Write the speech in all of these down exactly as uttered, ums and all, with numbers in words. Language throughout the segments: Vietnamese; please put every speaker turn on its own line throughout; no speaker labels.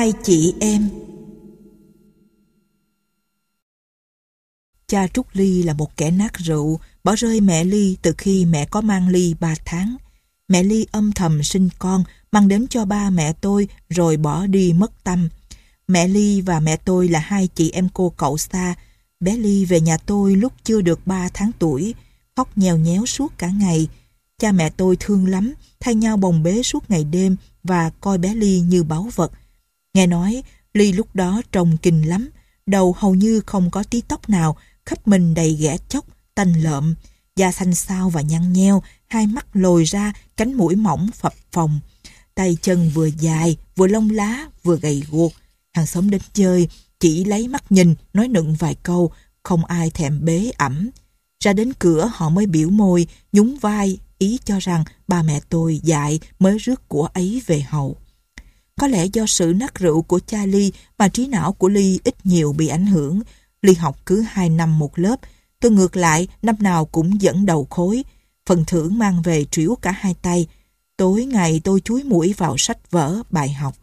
Hai chị em. Cha Trúc Ly là một kẻ nát rượu, bỏ rơi mẹ Ly từ khi mẹ có mang Ly ba tháng. Mẹ Ly âm thầm sinh con, mang đến cho ba mẹ tôi rồi bỏ đi mất tăm. Mẹ Ly và mẹ tôi là hai chị em cô cậu xa. Bé Ly về nhà tôi lúc chưa được ba tháng tuổi, khóc nhèo nhéo suốt cả ngày. Cha mẹ tôi thương lắm, thay nhau bồng bế suốt ngày đêm và coi bé Ly như báu vật. Nghe nói, Ly lúc đó trông kinh lắm, đầu hầu như không có tí tóc nào, khắp mình đầy ghẻ chóc, tanh lợm, da xanh xao và nhăn nheo, hai mắt lồi ra, cánh mũi mỏng phập phồng. Tay chân vừa dài, vừa lông lá, vừa gầy guộc. Hàng xóm đến chơi, chỉ lấy mắt nhìn, nói nựng vài câu, không ai thèm bế ẵm. Ra đến cửa họ mới biểu môi, nhún vai, ý cho rằng ba mẹ tôi dại mới rước của ấy về hậu. Có lẽ do sự nát rượu của cha Ly mà trí não của Ly ít nhiều bị ảnh hưởng. Ly học cứ hai năm một lớp, tôi ngược lại năm nào cũng dẫn đầu khối. Phần thưởng mang về trĩu cả hai tay. Tối ngày tôi chúi mũi vào sách vở, bài học.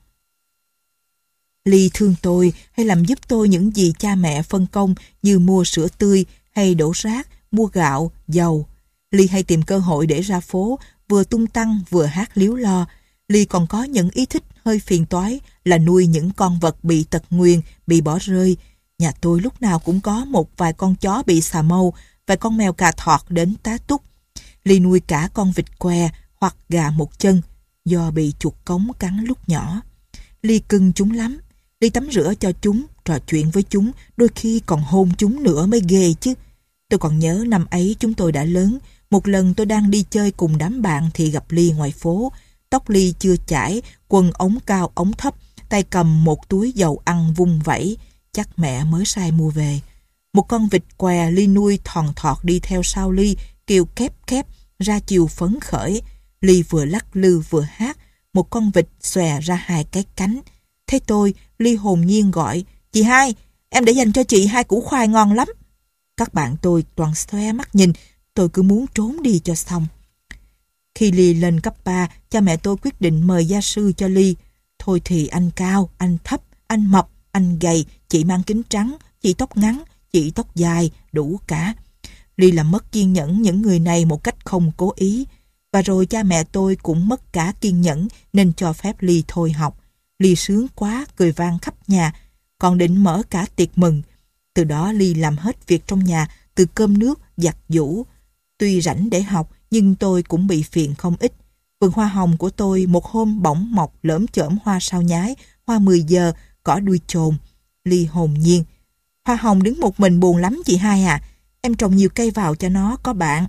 Ly thương tôi hay làm giúp tôi những gì cha mẹ phân công như mua sữa tươi hay đổ rác, mua gạo, dầu. Ly hay tìm cơ hội để ra phố, vừa tung tăng vừa hát líu lo. Ly còn có những ý thích hơi phiền toái là nuôi những con vật bị tật nguyền, bị bỏ rơi. Nhà tôi lúc nào cũng có một vài con chó bị xà mâu, vài con mèo cà thọt đến tá túc. Ly nuôi cả con vịt què hoặc gà một chân do bị chuột cống cắn lúc nhỏ. Ly cưng chúng lắm. Ly tắm rửa cho chúng, trò chuyện với chúng, đôi khi còn hôn chúng nữa mới ghê chứ. Tôi còn nhớ năm ấy chúng tôi đã lớn. Một lần tôi đang đi chơi cùng đám bạn thì gặp Ly ngoài phố. Tóc Ly chưa chải, quần ống cao ống thấp, tay cầm một túi dầu ăn vung vẩy. Chắc mẹ mới sai mua về. Một con vịt què Ly nuôi thòn thọt đi theo sau Ly, kêu khép khép, ra chiều phấn khởi. Ly vừa lắc lư vừa hát, một con vịt xòe ra hai cái cánh. Thấy tôi, Ly hồn nhiên gọi, chị hai, em để dành cho chị hai củ khoai ngon lắm. Các bạn tôi toàn xoe mắt nhìn, tôi cứ muốn trốn đi cho xong. Khi Ly lên cấp ba, cha mẹ tôi quyết định mời gia sư cho Ly. Thôi thì anh cao, anh thấp, anh mập, anh gầy, chị mang kính trắng, chị tóc ngắn, chị tóc dài, đủ cả. Ly làm mất kiên nhẫn những người này một cách không cố ý. Và rồi cha mẹ tôi cũng mất cả kiên nhẫn nên cho phép Ly thôi học. Ly sướng quá, cười vang khắp nhà, còn định mở cả tiệc mừng. Từ đó Ly làm hết việc trong nhà, từ cơm nước, giặt giũ. Tuy rảnh để học, nhưng tôi cũng bị phiền không ít. Vườn hoa hồng của tôi một hôm bỗng mọc lởm chởm hoa sao nhái, hoa mười giờ, cỏ đuôi chồn. Ly hồn nhiên. Hoa hồng đứng một mình buồn lắm chị hai à. Em trồng nhiều cây vào cho nó có bạn.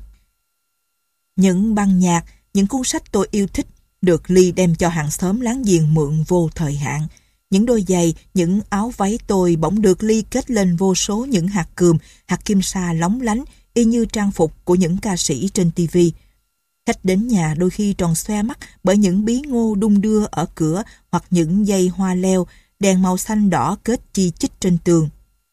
Những băng nhạc, những cuốn sách tôi yêu thích được Ly đem cho hàng xóm láng giềng mượn vô thời hạn. Những đôi giày, những áo váy tôi bỗng được Ly kết lên vô số những hạt cườm, hạt kim sa lóng lánh, y như trang phục của những ca sĩ trên ti vi. Khách đến nhà đôi khi tròn xoe mắt bởi những bí ngô đung đưa ở cửa hoặc những dây hoa leo, đèn màu xanh đỏ kết chi chít trên tường.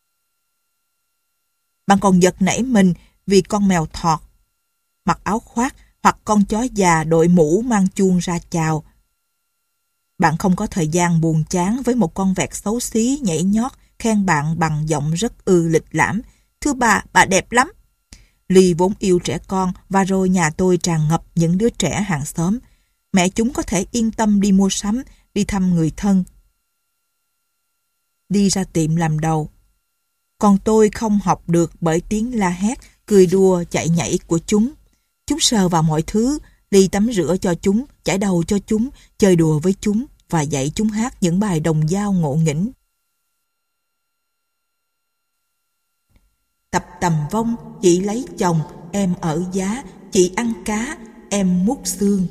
Bạn còn giật nảy mình vì con mèo thọt mặc áo khoác hoặc con chó già đội mũ mang chuông ra chào. Bạn không có thời gian buồn chán với một con vẹt xấu xí nhảy nhót khen bạn bằng giọng rất ư lịch lãm. Thưa bà, bà đẹp lắm. Ly vốn yêu trẻ con và rồi nhà tôi tràn ngập những đứa trẻ hàng xóm. Mẹ chúng có thể yên tâm đi mua sắm, đi thăm người thân, đi ra tiệm làm đầu. Còn tôi không học được bởi tiếng la hét, cười đùa, chạy nhảy của chúng. Chúng sờ vào mọi thứ, Ly tắm rửa cho chúng, chải đầu cho chúng, chơi đùa với chúng và dạy chúng hát những bài đồng dao ngộ nghĩnh. Tập tầm vong, chị lấy chồng, em ở giá, chị ăn cá, em múc xương.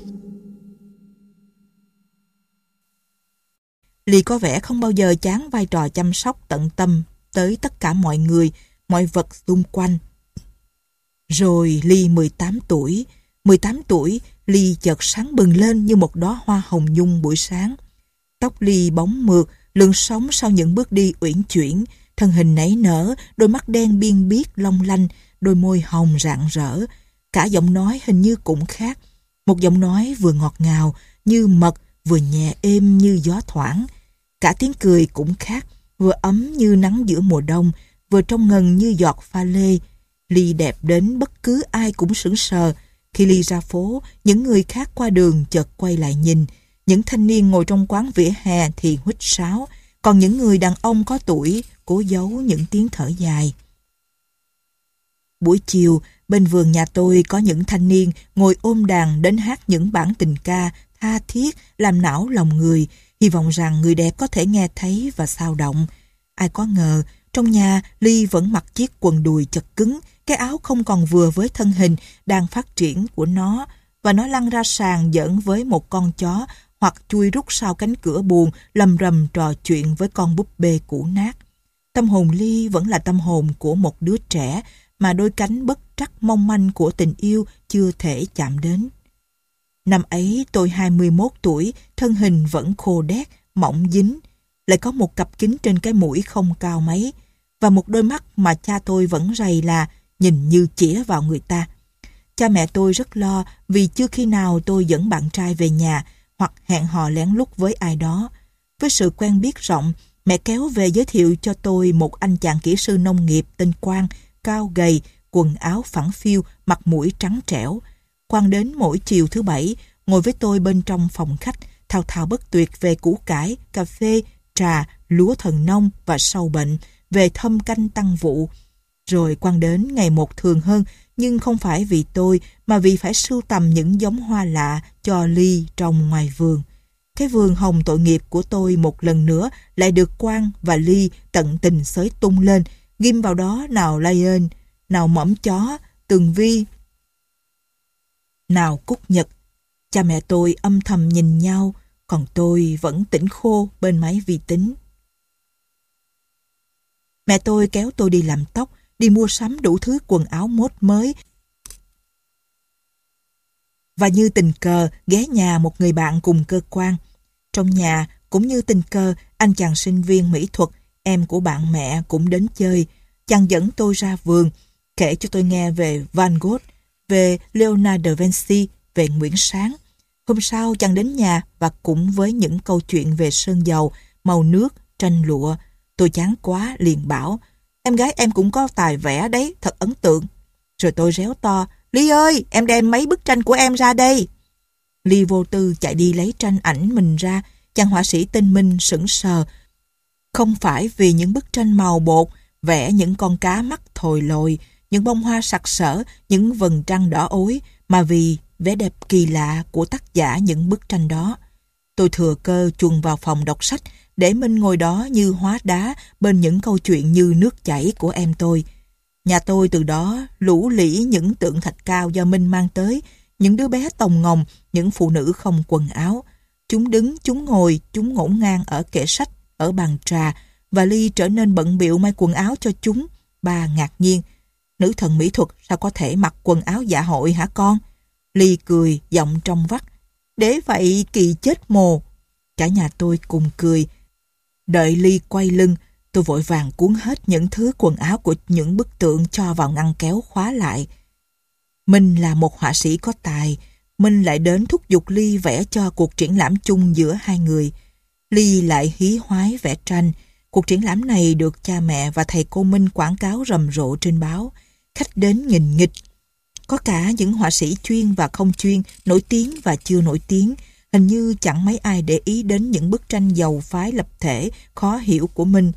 Ly có vẻ không bao giờ chán vai trò chăm sóc tận tâm tới tất cả mọi người, mọi vật xung quanh. Rồi Ly mười tám tuổi. mười tám tuổi, Ly chợt sáng bừng lên như một đóa hoa hồng nhung buổi sáng. Tóc Ly bóng mượt, lượn sóng sau những bước đi uyển chuyển, thân hình nảy nở, đôi mắt đen biên biết long lanh, đôi môi hồng rạng rỡ. Cả giọng nói hình như cũng khác. Một giọng nói vừa ngọt ngào như mật, vừa nhẹ êm như gió thoảng. Cả tiếng cười cũng khác, vừa ấm như nắng giữa mùa đông, vừa trong ngần như giọt pha lê. Ly đẹp đến bất cứ ai cũng sững sờ. Khi Ly ra phố, những người khác qua đường chợt quay lại nhìn. Những thanh niên ngồi trong quán vỉa hè thì huýt sáo, còn những người đàn ông có tuổi cố giấu những tiếng thở dài. Buổi chiều, bên vườn nhà tôi có những thanh niên ngồi ôm đàn đến hát những bản tình ca tha thiết làm não lòng người, hy vọng rằng người đẹp có thể nghe thấy và xao động. Ai có ngờ, trong nhà Ly vẫn mặc chiếc quần đùi chật cứng, cái áo không còn vừa với thân hình đang phát triển của nó, và nó lăn ra sàn giỡn với một con chó hoặc chui rút sau cánh cửa buồn lầm rầm trò chuyện với con búp bê cũ nát. Tâm hồn Ly vẫn là tâm hồn của một đứa trẻ mà đôi cánh bất trắc mong manh của tình yêu chưa thể chạm đến. Năm ấy tôi hai mươi mốt tuổi, thân hình vẫn khô đét, mỏng dính, lại có một cặp kính trên cái mũi không cao mấy, và một đôi mắt mà cha tôi vẫn rầy là nhìn như chĩa vào người ta. Cha mẹ tôi rất lo vì chưa khi nào tôi dẫn bạn trai về nhà hoặc hẹn hò lén lút với ai đó. Với sự quen biết rộng, mẹ kéo về giới thiệu cho tôi một anh chàng kỹ sư nông nghiệp tên Quang, cao gầy, quần áo phẳng phiu, mặt mũi trắng trẻo. Quang đến mỗi chiều thứ bảy, ngồi với tôi bên trong phòng khách, thao thao bất tuyệt về củ cải, cà phê, trà, lúa thần nông và sâu bệnh, về thâm canh tăng vụ. Rồi Quang đến ngày một thường hơn, nhưng không phải vì tôi, mà vì phải sưu tầm những giống hoa lạ cho Ly trồng ngoài vườn. Cái vườn hồng tội nghiệp của tôi một lần nữa lại được Quang và Ly tận tình xới tung lên, ghim vào đó nào lion, nào mõm chó, tường vi, nào cúc nhật. Cha mẹ tôi âm thầm nhìn nhau, còn tôi vẫn tỉnh khô bên máy vi tính. Mẹ tôi kéo tôi đi làm tóc, đi mua sắm đủ thứ quần áo mốt mới, và như tình cờ ghé nhà một người bạn cùng cơ quan. Trong nhà, cũng như tình cờ, anh chàng sinh viên mỹ thuật, em của bạn mẹ cũng đến chơi. Chàng dẫn tôi ra vườn, kể cho tôi nghe về Van Gogh, về Leonardo da Vinci, về Nguyễn Sáng. Hôm sau chàng đến nhà và cũng với những câu chuyện về sơn dầu, màu nước, tranh lụa. Tôi chán quá liền bảo, em gái em cũng có tài vẽ đấy, thật ấn tượng. Rồi tôi réo to, Ly ơi, em đem mấy bức tranh của em ra đây. Ly vô tư chạy đi lấy tranh ảnh mình ra. Chàng họa sĩ tên Minh sững sờ. Không phải vì những bức tranh màu bột, vẽ những con cá mắt thồi lồi, những bông hoa sặc sỡ, những vầng trăng đỏ ối, mà vì vẻ đẹp kỳ lạ của tác giả những bức tranh đó. Tôi thừa cơ chuồn vào phòng đọc sách, để Minh ngồi đó như hóa đá bên những câu chuyện như nước chảy của em tôi. Nhà tôi từ đó lũ lĩ những tượng thạch cao do Minh mang tới, những đứa bé tòng ngồng, những phụ nữ không quần áo. Chúng đứng, chúng ngồi, chúng ngổn ngang ở kệ sách, ở bàn trà, và Ly trở nên bận bịu may quần áo cho chúng. Ba ngạc nhiên, nữ thần mỹ thuật sao có thể mặc quần áo dạ hội hả con? Ly cười, giọng trong vắt, để vậy kỳ chết mồ. Cả nhà tôi cùng cười. Đợi Ly quay lưng, tôi vội vàng cuốn hết những thứ quần áo của những bức tượng cho vào ngăn kéo khóa lại. Minh là một họa sĩ có tài. Minh lại đến thúc giục Ly vẽ cho cuộc triển lãm chung giữa hai người. Ly lại hí hoái vẽ tranh. Cuộc triển lãm này được cha mẹ và thầy cô Minh quảng cáo rầm rộ trên báo. Khách đến nghìn nghịch. Có cả những họa sĩ chuyên và không chuyên, nổi tiếng và chưa nổi tiếng. Hình như chẳng mấy ai để ý đến những bức tranh giàu phái lập thể, khó hiểu của Minh.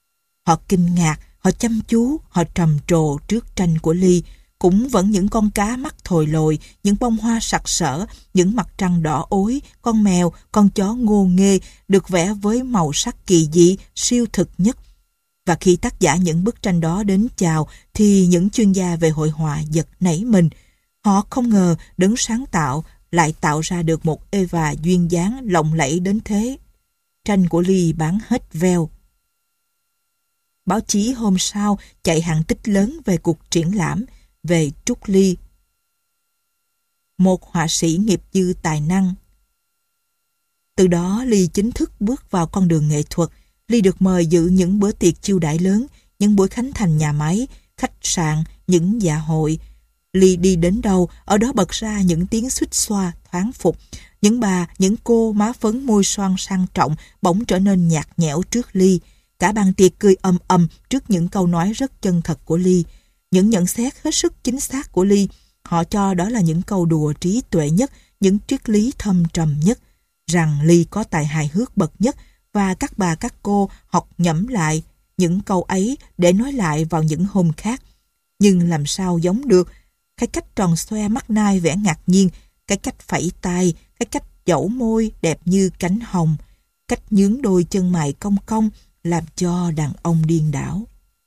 Họ kinh ngạc, họ chăm chú, họ trầm trồ trước tranh của Ly. Cũng vẫn những con cá mắt thồi lồi, những bông hoa sặc sỡ, những mặt trăng đỏ ối, con mèo, con chó ngô nghê được vẽ với màu sắc kỳ dị, siêu thực nhất. Và khi tác giả những bức tranh đó đến chào, thì những chuyên gia về hội họa giật nảy mình. Họ không ngờ đấng sáng tạo lại tạo ra được một Eva duyên dáng lộng lẫy đến thế. Tranh của Ly bán hết veo. Báo chí hôm sau chạy hàng tích lớn về cuộc triển lãm, về Trúc Ly, một họa sĩ nghiệp dư tài năng. Từ đó Ly chính thức bước vào con đường nghệ thuật. Ly được mời dự những bữa tiệc chiêu đãi lớn, những buổi khánh thành nhà máy, khách sạn, những dạ hội. Ly đi đến đâu, ở đó bật ra những tiếng xuýt xoa, thoáng phục. Những bà, những cô má phấn môi son sang trọng bỗng trở nên nhạt nhẽo trước Ly. Cả bàn tiệc cười ầm ầm trước những câu nói rất chân thật của Ly. Những nhận xét hết sức chính xác của Ly. Họ cho đó là những câu đùa trí tuệ nhất, những triết lý thâm trầm nhất. Rằng Ly có tài hài hước bậc nhất, và các bà các cô học nhẩm lại những câu ấy để nói lại vào những hôm khác. Nhưng làm sao giống được cái cách tròn xoe mắt nai vẻ ngạc nhiên, cái cách phẩy tay, cái cách dẫu môi đẹp như cánh hồng, cách nhướng đôi chân mày cong cong làm cho đàn ông điên đảo.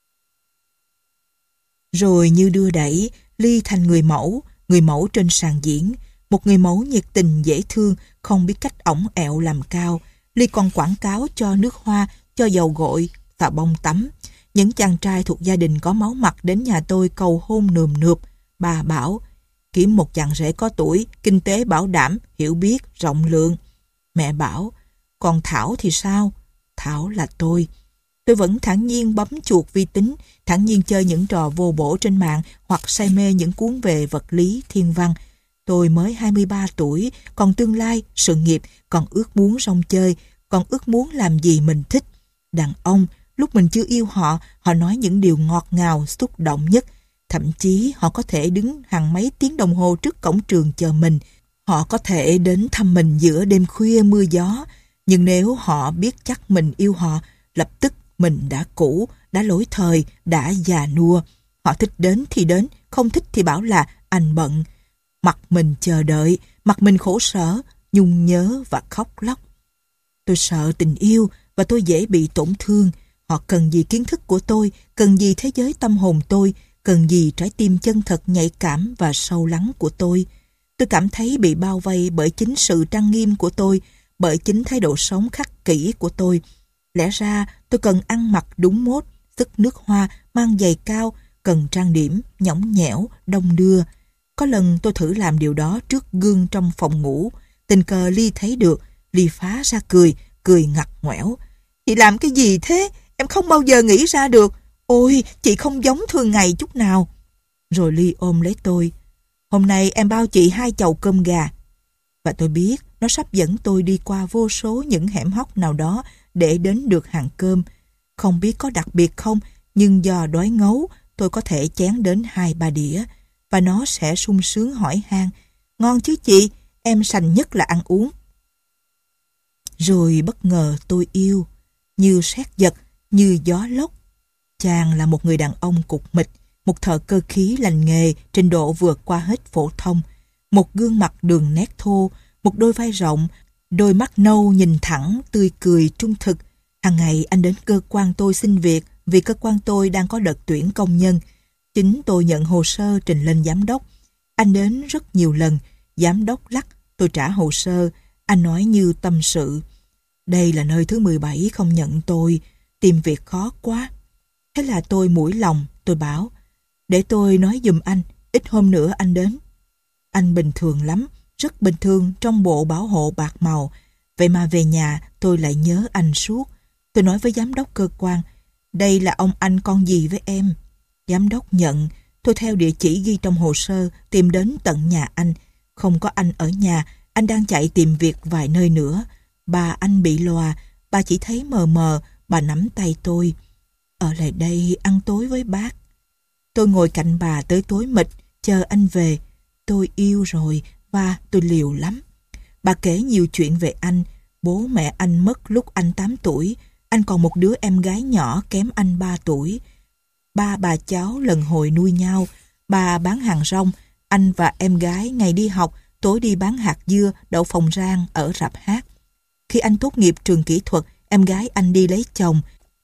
Rồi như đưa đẩy, Ly thành người mẫu, người mẫu trên sàn diễn, một người mẫu nhiệt tình dễ thương, không biết cách ỏng ẹo làm cao. Ly còn quảng cáo cho nước hoa, cho dầu gội, xà bông tắm. Những chàng trai thuộc gia đình có máu mặt đến nhà tôi cầu hôn nườm nượp. Bà bảo, kiếm một chàng rể có tuổi, kinh tế bảo đảm, hiểu biết, rộng lượng. Mẹ bảo, còn Thảo thì sao? Thảo là tôi. Tôi vẫn thản nhiên bấm chuột vi tính, thản nhiên chơi những trò vô bổ trên mạng hoặc say mê những cuốn về vật lý, thiên văn. Tôi mới hai mươi ba tuổi, còn tương lai, sự nghiệp, còn ước muốn rong chơi, còn ước muốn làm gì mình thích. Đàn ông, lúc mình chưa yêu họ, họ nói những điều ngọt ngào, xúc động nhất. Thậm chí họ có thể đứng hàng mấy tiếng đồng hồ trước cổng trường chờ mình. Họ có thể đến thăm mình giữa đêm khuya mưa gió. Nhưng nếu họ biết chắc mình yêu họ, lập tức mình đã cũ, đã lỗi thời, đã già nua. Họ thích đến thì đến, không thích thì bảo là anh bận. Mặt mình chờ đợi, mặt mình khổ sở, nhung nhớ và khóc lóc. Tôi sợ tình yêu và tôi dễ bị tổn thương. Họ cần gì kiến thức của tôi, cần gì thế giới tâm hồn tôi, cần gì trái tim chân thật nhạy cảm và sâu lắng của tôi. Tôi cảm thấy bị bao vây bởi chính sự trang nghiêm của tôi, bởi chính thái độ sống khắc kỷ của tôi. Lẽ ra tôi cần ăn mặc đúng mốt, sức nước hoa, mang giày cao, cần trang điểm, nhõng nhẽo, đông đưa. Có lần tôi thử làm điều đó trước gương trong phòng ngủ. Tình cờ Ly thấy được, Ly phá ra cười, cười ngặt ngoẻo. Chị làm cái gì thế? Em không bao giờ nghĩ ra được. Ôi, chị không giống thường ngày chút nào. Rồi Ly ôm lấy tôi. Hôm nay em bao chị hai chầu cơm gà. Và tôi biết nó sắp dẫn tôi đi qua vô số những hẻm hóc nào đó để đến được hàng cơm. Không biết có đặc biệt không, nhưng do đói ngấu, tôi có thể chén đến hai ba đĩa. Và nó sẽ sung sướng hỏi han. Ngon chứ chị, em sành nhất là ăn uống. Rồi bất ngờ tôi yêu, như sét giật, như gió lốc. Chàng là một người đàn ông cục mịch, một thợ cơ khí lành nghề, trình độ vượt qua hết phổ thông. Một gương mặt đường nét thô, một đôi vai rộng, đôi mắt nâu nhìn thẳng, tươi cười trung thực. Hàng ngày anh đến cơ quan tôi xin việc vì cơ quan tôi đang có đợt tuyển công nhân. Chính tôi nhận hồ sơ trình lên giám đốc. Anh đến rất nhiều lần, giám đốc lắc, tôi trả hồ sơ. Anh nói như tâm sự. Đây là nơi thứ mười bảy không nhận tôi, tìm việc khó quá. Thế là tôi mũi lòng, tôi bảo, để tôi nói giùm anh, ít hôm nữa anh đến. Anh bình thường lắm, rất bình thường trong bộ bảo hộ bạc màu. Vậy mà về nhà tôi lại nhớ anh suốt. Tôi nói với giám đốc cơ quan, đây là ông anh con gì với em. Giám đốc nhận, tôi theo địa chỉ ghi trong hồ sơ tìm đến tận nhà anh. Không có anh ở nhà, anh đang chạy tìm việc vài nơi nữa. Bà anh bị lòa, bà chỉ thấy mờ mờ, bà nắm tay tôi. Ở lại đây ăn tối với bác. Tôi ngồi cạnh bà tới tối mịt, chờ anh về. Tôi yêu rồi và tôi liều lắm. Bà kể nhiều chuyện về anh. Bố mẹ anh mất lúc anh tám tuổi. Anh còn một đứa em gái nhỏ kém anh ba tuổi. Ba bà cháu lần hồi nuôi nhau. Bà bán hàng rong. Anh và em gái ngày đi học, tối đi bán hạt dưa, đậu phộng rang ở rạp hát. Khi anh tốt nghiệp trường kỹ thuật, em gái anh đi lấy chồng.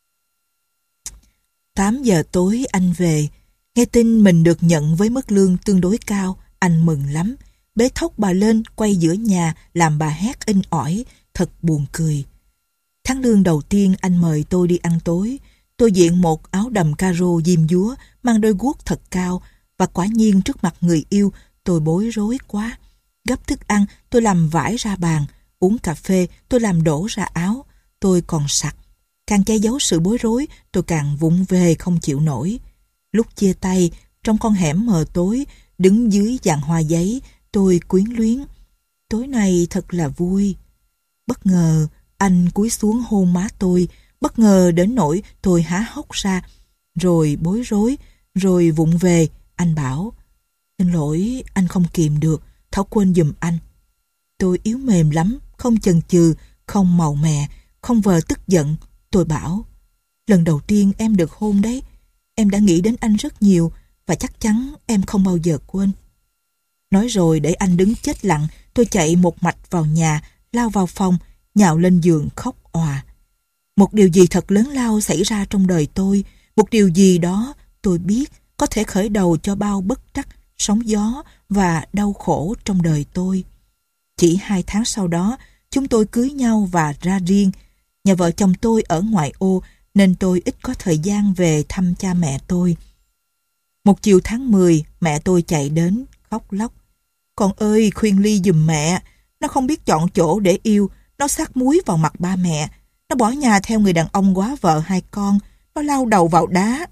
tám giờ tối anh về. Nghe tin mình được nhận với mức lương tương đối cao, anh mừng lắm. Bế thốc bà lên, quay giữa nhà, làm bà hét inh ỏi, thật buồn cười. Tháng lương đầu tiên anh mời tôi đi ăn tối. Tôi diện một áo đầm caro diêm dúa, mang đôi guốc thật cao, và quả nhiên trước mặt người yêu, tôi bối rối quá. Gấp thức ăn, tôi làm vải ra bàn. Uống cà phê, tôi làm đổ ra áo. Tôi còn sặc. Càng che giấu sự bối rối, tôi càng vụng về không chịu nổi. Lúc chia tay, trong con hẻm mờ tối, đứng dưới giàn hoa giấy, tôi quyến luyến. Tối nay thật là vui. Bất ngờ, anh cúi xuống hôn má tôi, bất ngờ đến nỗi tôi há hốc ra, rồi bối rối, rồi vụng về. Anh bảo, xin lỗi, anh không kìm được, Thảo quên giùm anh. Tôi yếu mềm lắm, không chần chừ, không màu mè, không vờ tức giận. Tôi bảo, lần đầu tiên em được hôn đấy, em đã nghĩ đến anh rất nhiều và chắc chắn em không bao giờ quên. Nói rồi để anh đứng chết lặng, tôi chạy một mạch vào nhà, lao vào phòng, nhào lên giường khóc òa. Một điều gì thật lớn lao xảy ra trong đời tôi, một điều gì đó tôi biết có thể khởi đầu cho bao bất trắc, sóng gió và đau khổ trong đời tôi. Chỉ hai tháng sau đó, chúng tôi cưới nhau và ra riêng. Nhà vợ chồng tôi ở ngoại ô nên tôi ít có thời gian về thăm cha mẹ tôi. Một chiều tháng mười, mẹ tôi chạy đến, khóc lóc. Con ơi, khuyên Ly giùm mẹ, nó không biết chọn chỗ để yêu, nó xát muối vào mặt ba mẹ, nó bỏ nhà theo người đàn ông quá vợ hai con, nó lao đầu vào đá.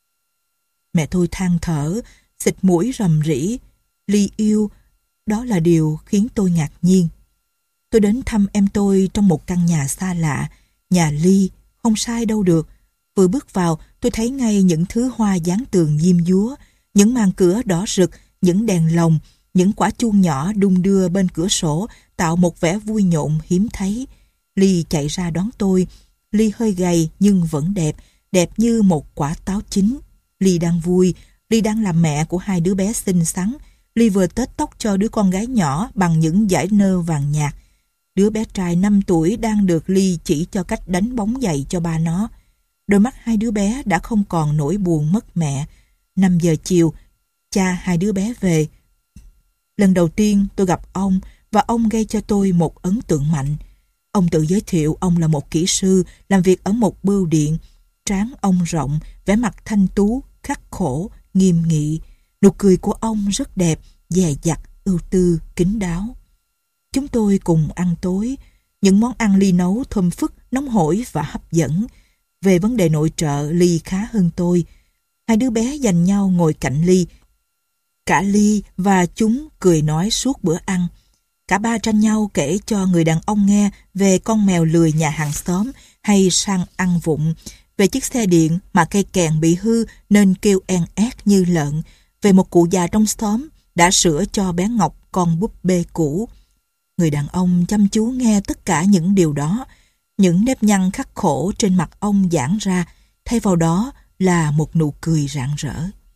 Mẹ tôi than thở, xịt mũi rầm rĩ. Ly yêu, đó là điều khiến tôi ngạc nhiên. Tôi đến thăm em tôi trong một căn nhà xa lạ, nhà Ly, không sai đâu được. Vừa bước vào, tôi thấy ngay những thứ hoa dán tường diêm dúa, những màn cửa đỏ rực, những đèn lồng, những quả chuông nhỏ đung đưa bên cửa sổ tạo một vẻ vui nhộn hiếm thấy. Ly chạy ra đón tôi. Ly hơi gầy nhưng vẫn đẹp, đẹp như một quả táo chín. Ly đang vui, Ly đang làm mẹ của hai đứa bé xinh xắn. Ly vừa tết tóc cho đứa con gái nhỏ bằng những dải nơ vàng nhạt. Đứa bé trai năm tuổi đang được Ly chỉ cho cách đánh bóng giày cho ba nó. Đôi mắt hai đứa bé đã không còn nỗi buồn mất mẹ. Năm giờ chiều, cha hai đứa bé về. Lần đầu tiên tôi gặp ông và ông gây cho tôi một ấn tượng mạnh. Ông tự giới thiệu ông là một kỹ sư làm việc ở một bưu điện. Trán ông rộng, vẻ mặt thanh tú, khắc khổ, nghiêm nghị. Nụ cười của ông rất đẹp, dè dặt, ưu tư, kín đáo. Chúng tôi cùng ăn tối. Những món ăn Ly nấu thơm phức, nóng hổi và hấp dẫn. Về vấn đề nội trợ, Ly khá hơn tôi. Hai đứa bé giành nhau ngồi cạnh Ly. Cả Ly và chúng cười nói suốt bữa ăn. Cả ba tranh nhau kể cho người đàn ông nghe về con mèo lười nhà hàng xóm hay sang ăn vụng, về chiếc xe điện mà cây kèn bị hư nên kêu en ét như lợn, về một cụ già trong xóm đã sửa cho bé Ngọc con búp bê cũ. Người đàn ông chăm chú nghe tất cả những điều đó. Những nếp nhăn khắc khổ trên mặt ông giãn ra, thay vào đó là một nụ cười rạng rỡ.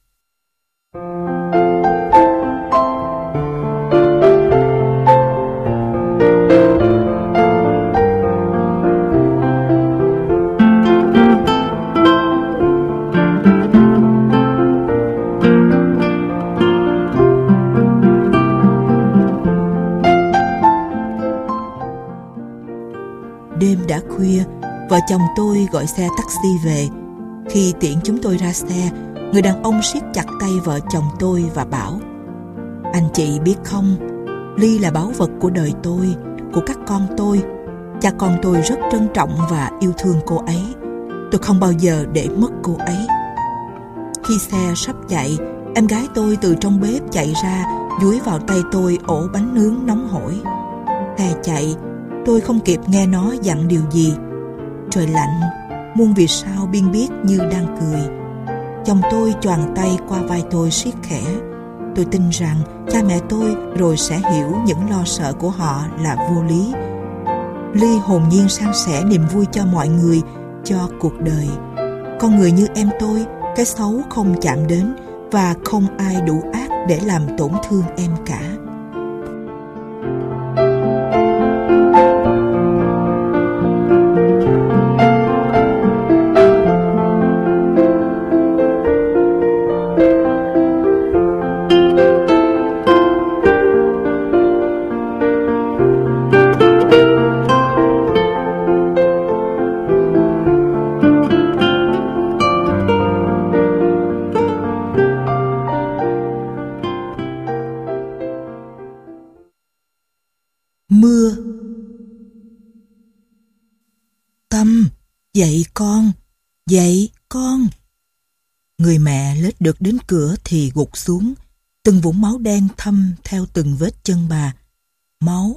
Đêm đã khuya, vợ chồng tôi gọi xe taxi về. Khi tiễn chúng tôi ra xe, người đàn ông siết chặt tay vợ chồng tôi và bảo: anh chị biết không, Ly là báu vật của đời tôi, của các con tôi. Cha con tôi rất trân trọng và yêu thương cô ấy. Tôi không bao giờ để mất cô ấy. Khi xe sắp chạy, em gái tôi từ trong bếp chạy ra, dúi vào tay tôi ổ bánh nướng nóng hổi. Xe chạy, tôi không kịp nghe nó dặn điều gì. Trời lạnh, muôn vì sao biên biết như đang cười. Chồng tôi choàng tay qua vai tôi siết khẽ. Tôi tin rằng cha mẹ tôi rồi sẽ hiểu những lo sợ của họ là vô lý. Ly hồn nhiên san sẻ niềm vui cho mọi người, cho cuộc đời. Con người như em tôi, cái xấu không chạm đến và không ai đủ ác để làm tổn thương em cả. Mưa. Tâm, dậy con, dậy con. Người mẹ lết được đến cửa thì gục xuống. Từng vũng máu đen thâm theo từng vết chân bà. Máu.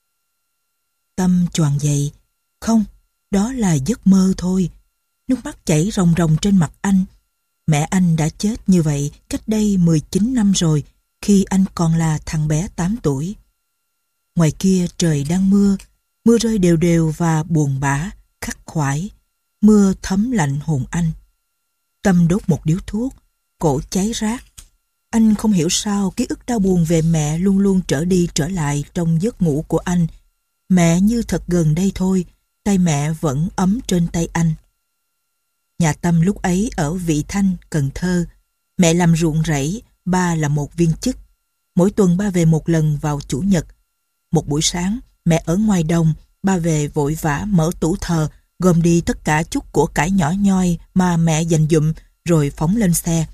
Tâm choàng dậy. Không, đó là giấc mơ thôi. Nước mắt chảy ròng ròng trên mặt anh. Mẹ anh đã chết như vậy cách đây mười chín năm rồi, khi anh còn là thằng bé tám tuổi. Ngoài kia trời đang mưa, mưa rơi đều đều và buồn bã, khắc khoải. Mưa thấm lạnh hồn anh. Tâm đốt một điếu thuốc, cổ cháy rát. Anh không hiểu sao ký ức đau buồn về mẹ luôn luôn trở đi trở lại trong giấc ngủ của anh. Mẹ như thật gần đây thôi, tay mẹ vẫn ấm trên tay anh. Nhà Tâm lúc ấy ở Vị Thanh, Cần Thơ. Mẹ làm ruộng rẫy, ba là một viên chức. Mỗi tuần ba về một lần vào chủ nhật. Một buổi sáng, mẹ ở ngoài đồng, ba về vội vã mở tủ thờ, gom đi tất cả chút của cải nhỏ nhoi mà mẹ dành dụm, rồi phóng lên xe.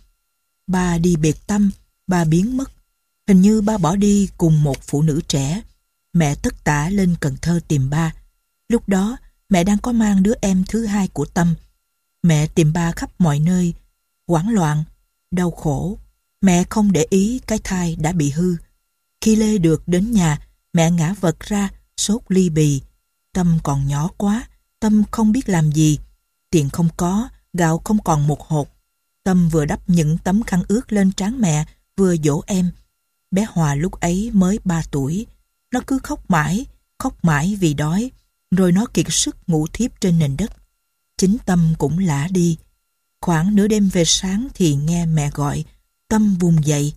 Ba đi biệt tâm, ba biến mất. Hình như ba bỏ đi cùng một phụ nữ trẻ. Mẹ tất tả lên Cần Thơ tìm ba. Lúc đó, mẹ đang có mang đứa em thứ hai của Tâm. Mẹ tìm ba khắp mọi nơi, hoảng loạn, đau khổ. Mẹ không để ý cái thai đã bị hư. Khi Lê được đến nhà, mẹ ngã vật ra, sốt ly bì. Tâm còn nhỏ quá, Tâm không biết làm gì. Tiền không có, gạo không còn một hột. Tâm vừa đắp những tấm khăn ướt lên trán mẹ, vừa dỗ em. Bé Hòa lúc ấy mới ba tuổi. Nó cứ khóc mãi, khóc mãi vì đói. Rồi nó kiệt sức ngủ thiếp trên nền đất. Chính Tâm cũng lả đi. Khoảng nửa đêm về sáng thì nghe mẹ gọi. Tâm vùng dậy.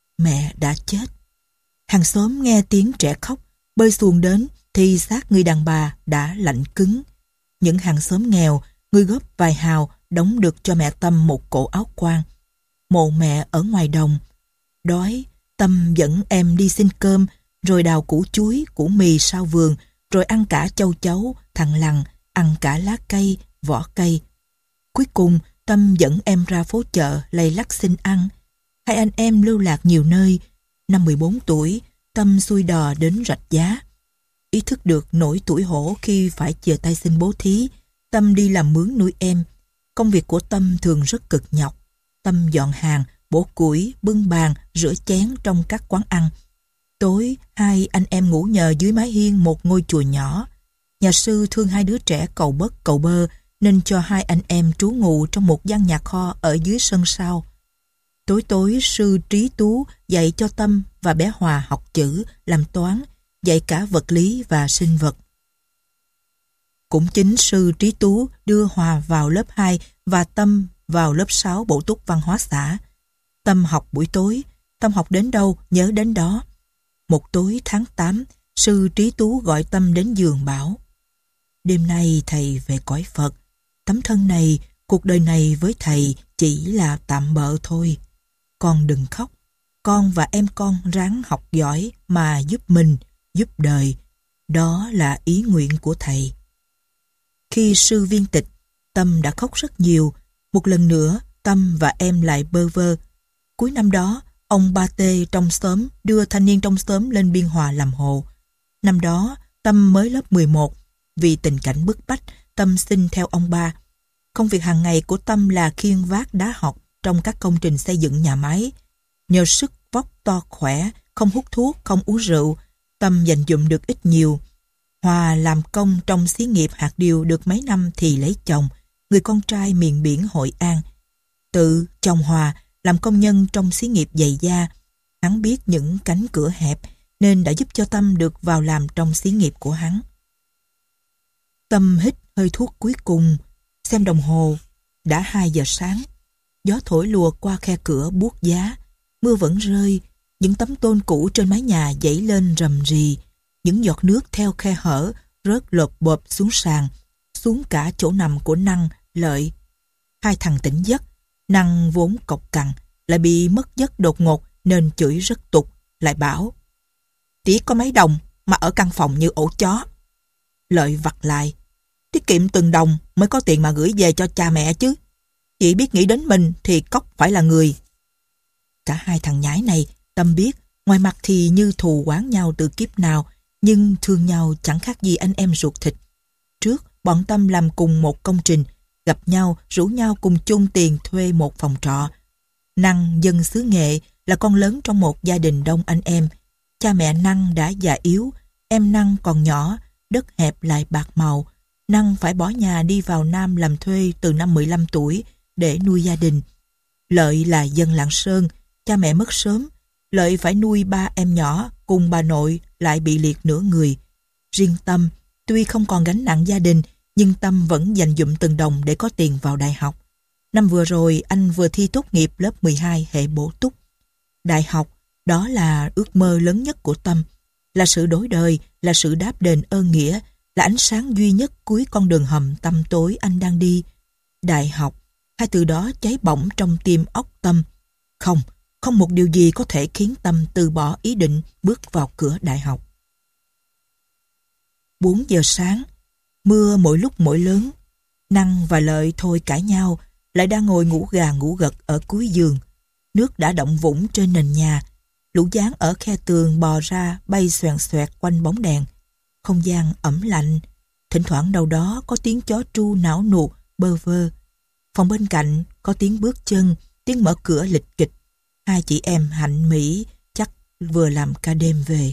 Mẹ đã chết. Hàng xóm nghe tiếng trẻ khóc, bơi xuồng đến thì xác người đàn bà đã lạnh cứng. Những hàng xóm nghèo, người góp vài hào đóng được cho mẹ Tâm một cổ áo quan. Mộ mẹ ở ngoài đồng. Đói, Tâm dẫn em đi xin cơm, rồi đào củ chuối, củ mì sau vườn, rồi ăn cả châu chấu, thằng lằn, ăn cả lá cây, vỏ cây. Cuối cùng, Tâm dẫn em ra phố chợ lầy lắc xin ăn. Hai anh em lưu lạc nhiều nơi. Năm mười bốn tuổi, Tâm xuôi đò đến Rạch Giá. Ý thức được nỗi tủi hổ khi phải chia tay xin bố thí, Tâm đi làm mướn nuôi em. Công việc của Tâm thường rất cực nhọc. Tâm dọn hàng, bổ củi, bưng bàn, rửa chén trong các quán ăn. Tối, hai anh em ngủ nhờ dưới mái hiên một ngôi chùa nhỏ. Nhà sư thương hai đứa trẻ cầu bất cầu bơ, nên cho hai anh em trú ngụ trong một gian nhà kho ở dưới sân sau. Tối tối sư Trí Tú dạy cho Tâm và bé Hòa học chữ, làm toán, dạy cả vật lý và sinh vật. Cũng chính sư Trí Tú đưa Hòa vào lớp hai và Tâm vào lớp sáu bổ túc văn hóa xã. Tâm học buổi tối, Tâm học đến đâu nhớ đến đó. Một tối tháng tám, sư Trí Tú gọi Tâm đến giường bảo: đêm nay thầy về cõi Phật. Tấm thân này, cuộc đời này với thầy chỉ là tạm bợ thôi. Con đừng khóc. Con và em con ráng học giỏi mà giúp mình, giúp đời. Đó là ý nguyện của thầy. Khi sư viên tịch, Tâm đã khóc rất nhiều. Một lần nữa, Tâm và em lại bơ vơ. Cuối năm đó, ông Ba Tê trong xóm đưa thanh niên trong xóm lên Biên Hòa làm hộ. Năm đó, Tâm mới lớp mười một. Vì tình cảnh bức bách, Tâm xin theo ông Ba. Công việc hàng ngày của Tâm là khiêng vác đá học trong các công trình xây dựng nhà máy. Nhờ sức vóc to khỏe, không hút thuốc, không uống rượu, Tâm dành dụm được ít nhiều. Hòa làm công trong xí nghiệp hạt điều được mấy năm thì lấy chồng, người con trai miền biển Hội An. Tự chồng Hòa làm công nhân trong xí nghiệp giày da. Hắn biết những cánh cửa hẹp nên đã giúp cho Tâm được vào làm trong xí nghiệp của hắn. Tâm hít hơi thuốc cuối cùng, xem đồng hồ, đã hai giờ sáng. Gió thổi lùa qua khe cửa buốt giá, mưa vẫn rơi, những tấm tôn cũ trên mái nhà dãy lên rầm rì, những giọt nước theo khe hở rớt lộp bộp xuống sàn, xuống cả chỗ nằm của Năng, Lợi. Hai thằng tỉnh giấc, Năng vốn cộc cằn, lại bị mất giấc đột ngột nên chửi rất tục, lại bảo: "Chỉ có mấy đồng mà ở căn phòng như ổ chó." Lợi vặt lại: "Tiết kiệm từng đồng mới có tiền mà gửi về cho cha mẹ chứ. Chỉ biết nghĩ đến mình thì cóc phải là người." Cả hai thằng nhái này, Tâm biết, ngoài mặt thì như thù oán nhau từ kiếp nào, nhưng thương nhau chẳng khác gì anh em ruột thịt. Trước, bọn Tâm làm cùng một công trình, gặp nhau, rủ nhau cùng chung tiền thuê một phòng trọ. Năng dân xứ Nghệ là con lớn trong một gia đình đông anh em. Cha mẹ Năng đã già yếu, em Năng còn nhỏ, đất hẹp lại bạc màu. Năng phải bỏ nhà đi vào Nam làm thuê từ năm mười lăm tuổi để nuôi gia đình. Lợi là dân Lạng Sơn, cha mẹ mất sớm. Lợi phải nuôi ba em nhỏ, cùng bà nội lại bị liệt nửa người. Riêng Tâm, tuy không còn gánh nặng gia đình, nhưng Tâm vẫn dành dụm từng đồng để có tiền vào đại học. Năm vừa rồi, anh vừa thi tốt nghiệp lớp mười hai hệ bổ túc. Đại học, đó là ước mơ lớn nhất của Tâm, là sự đổi đời, là sự đáp đền ơn nghĩa, là ánh sáng duy nhất cuối con đường hầm tăm tối anh đang đi. Đại học, hai từ đó cháy bỏng trong tim óc Tâm. Không, không một điều gì có thể khiến Tâm từ bỏ ý định bước vào cửa đại học. Bốn giờ sáng, mưa mỗi lúc mỗi lớn. Năng và Lợi thôi cãi nhau, lại đang ngồi ngủ gà ngủ gật ở cuối giường. Nước đã đọng vũng trên nền nhà, lũ gián ở khe tường bò ra bay xoèn xoẹt quanh bóng đèn. Không gian ẩm lạnh, thỉnh thoảng đâu đó có tiếng chó tru não nuột bơ vơ. Phòng bên cạnh có tiếng bước chân, tiếng mở cửa lịch kịch. Hai chị em Hạnh Mỹ chắc vừa làm ca đêm về.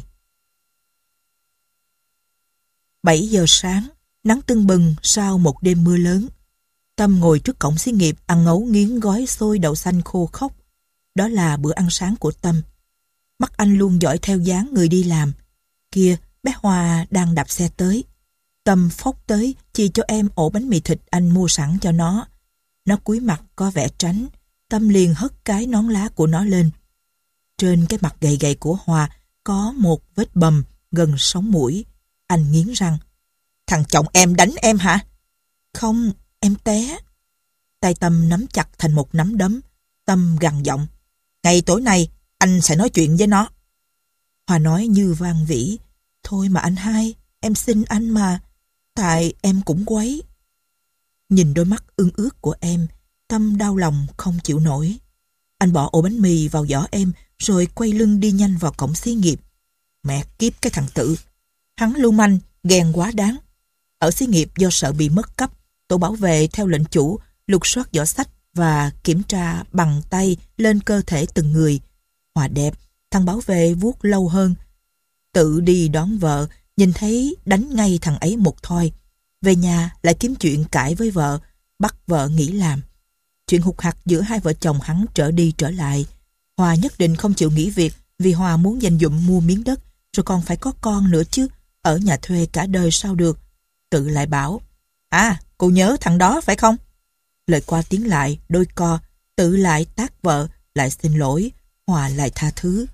Bảy giờ sáng, nắng tưng bừng sau một đêm mưa lớn. Tâm ngồi trước cổng xí nghiệp ăn ngấu nghiến gói xôi đậu xanh khô khốc. Đó là bữa ăn sáng của Tâm. Mắt anh luôn dõi theo dáng người đi làm. Kia, bé Hoa đang đạp xe tới. Tâm phốc tới chia cho em ổ bánh mì thịt anh mua sẵn cho nó. Nó cúi mặt có vẻ tránh. Tâm liền hất cái nón lá của nó lên. Trên cái mặt gầy gầy của Hoa có một vết bầm gần sống mũi. Anh nghiến răng. Thằng chồng em đánh em hả? Không, em té. Tay Tâm nắm chặt thành một nắm đấm. Tâm gằn giọng. Ngày tối nay anh sẽ nói chuyện với nó. Hoa nói như vang vỉ. Thôi mà anh hai, em xin anh mà. Tại em cũng quấy. Nhìn đôi mắt ương ướt của em, Tâm đau lòng không chịu nổi. Anh bỏ ổ bánh mì vào giỏ em, rồi quay lưng đi nhanh vào cổng xí nghiệp. Mẹ kiếp cái thằng Tự. Hắn lưu manh, ghen quá đáng. Ở xí nghiệp do sợ bị mất cấp, tổ bảo vệ theo lệnh chủ lục soát giỏ sách và kiểm tra bằng tay lên cơ thể từng người. Hòa đẹp, thằng bảo vệ vuốt lâu hơn. Tự đi đón vợ, nhìn thấy đánh ngay thằng ấy một thoi. Về nhà lại kiếm chuyện cãi với vợ, bắt vợ nghỉ làm. Chuyện hụt hặc giữa hai vợ chồng hắn trở đi trở lại. Hòa nhất định không chịu nghỉ việc vì Hòa muốn dành dụm mua miếng đất, rồi còn phải có con nữa chứ, ở nhà thuê cả đời sao được. Tự lại bảo, à, cô nhớ thằng đó phải không? Lời qua tiếng lại, đôi co, Tự lại tát vợ, lại xin lỗi, Hòa lại tha thứ.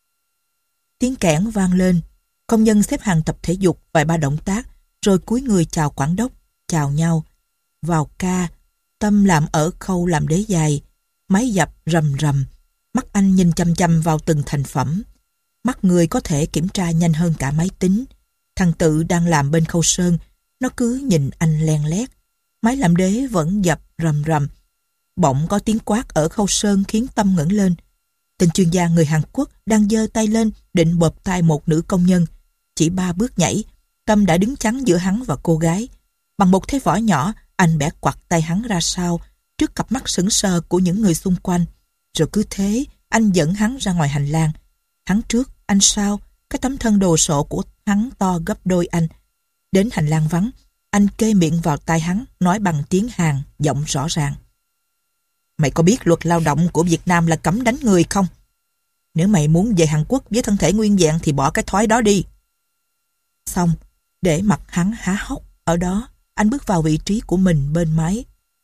Tiếng kẽn vang lên, công nhân xếp hàng tập thể dục vài ba động tác, rồi cúi người chào quản đốc, chào nhau. Vào ca, Tâm làm ở khâu làm đế giày, máy dập rầm rầm, mắt anh nhìn chăm chăm vào từng thành phẩm. Mắt người có thể kiểm tra nhanh hơn cả máy tính. Thằng Tự đang làm bên khâu sơn, nó cứ nhìn anh len lét. Máy làm đế vẫn dập rầm rầm. Bỗng có tiếng quát ở khâu sơn khiến Tâm ngẩng lên. Tên chuyên gia người Hàn Quốc đang giơ tay lên định bóp tay một nữ công nhân. Chỉ ba bước nhảy, Tâm đã đứng chắn giữa hắn và cô gái. Bằng một thế võ nhỏ, anh bẻ quặt tay hắn ra sau, trước cặp mắt sững sờ của những người xung quanh. Rồi cứ thế, anh dẫn hắn ra ngoài hành lang. Hắn trước, anh sau, cái tấm thân đồ sộ của hắn to gấp đôi anh. Đến hành lang vắng, anh kê miệng vào tai hắn, nói bằng tiếng Hàn, giọng rõ ràng. Mày có biết luật lao động của Việt Nam là cấm đánh người không? Nếu mày muốn về Hàn Quốc với thân thể nguyên vẹn thì bỏ cái thói đó đi. Xong, để mặt hắn há hốc ở đó, anh bước vào vị trí của mình bên máy.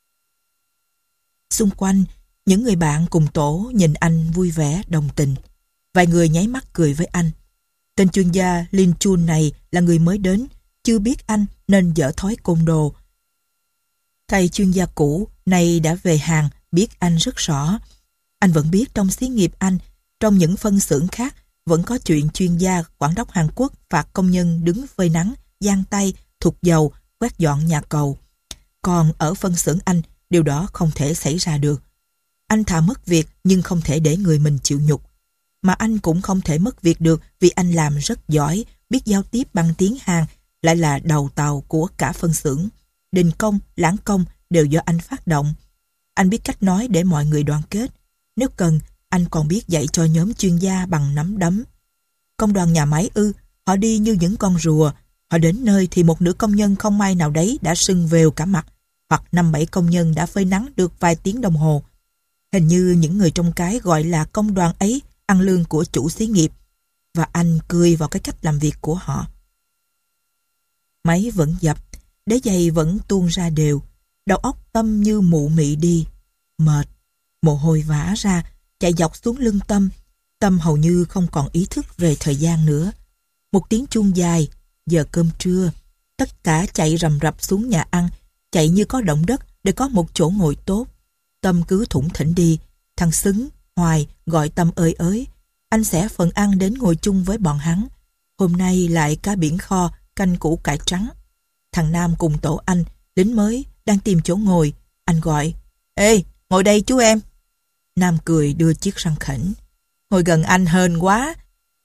Xung quanh, những người bạn cùng tổ nhìn anh vui vẻ, đồng tình. Vài người nháy mắt cười với anh. Tên chuyên gia Lin Chun này là người mới đến, chưa biết anh nên dở thói côn đồ. Thầy chuyên gia cũ này đã về Hàn, biết anh rất rõ. Anh vẫn biết trong xí nghiệp anh, trong những phân xưởng khác, vẫn có chuyện chuyên gia quản đốc Hàn Quốc phạt công nhân đứng phơi nắng, giang tay, thục dầu, quét dọn nhà cầu. Còn ở phân xưởng anh, điều đó không thể xảy ra được. Anh thà mất việc nhưng không thể để người mình chịu nhục. Mà anh cũng không thể mất việc được vì anh làm rất giỏi, biết giao tiếp bằng tiếng Hàn, lại là đầu tàu của cả phân xưởng. Đình công, lãng công đều do anh phát động. Anh biết cách nói để mọi người đoàn kết. Nếu cần, Anh còn biết dạy cho nhóm chuyên gia bằng nắm đấm. Công đoàn nhà máy ư, họ đi như những con rùa. Họ đến nơi thì một nữ công nhân không may nào đấy đã sưng vèo cả mặt, hoặc năm bảy công nhân đã phơi nắng được vài tiếng đồng hồ. Hình như những người trong cái gọi là công đoàn ấy ăn lương của chủ xí nghiệp, và anh cười vào cái cách làm việc của họ. Máy vẫn dập, đế giày vẫn tuôn ra đều, đầu óc Tâm như mụ mị đi, mệt, mồ hôi vã ra, chạy dọc xuống lưng Tâm. Tâm hầu như không còn ý thức về thời gian nữa. Một tiếng chuông dài, giờ cơm trưa. Tất cả chạy rầm rập xuống nhà ăn, chạy như có động đất để có một chỗ ngồi tốt. Tâm cứ thủng thỉnh đi. Thằng Xứng, Hoài gọi Tâm ơi ới. Anh sẽ phần ăn đến ngồi chung với bọn hắn. Hôm nay lại cá biển kho, canh củ cải trắng. Thằng Nam cùng tổ anh, lính mới, đang tìm chỗ ngồi. Anh gọi, ê, ngồi đây chú em. Nam cười đưa chiếc răng khểnh. Ngồi gần anh hên quá.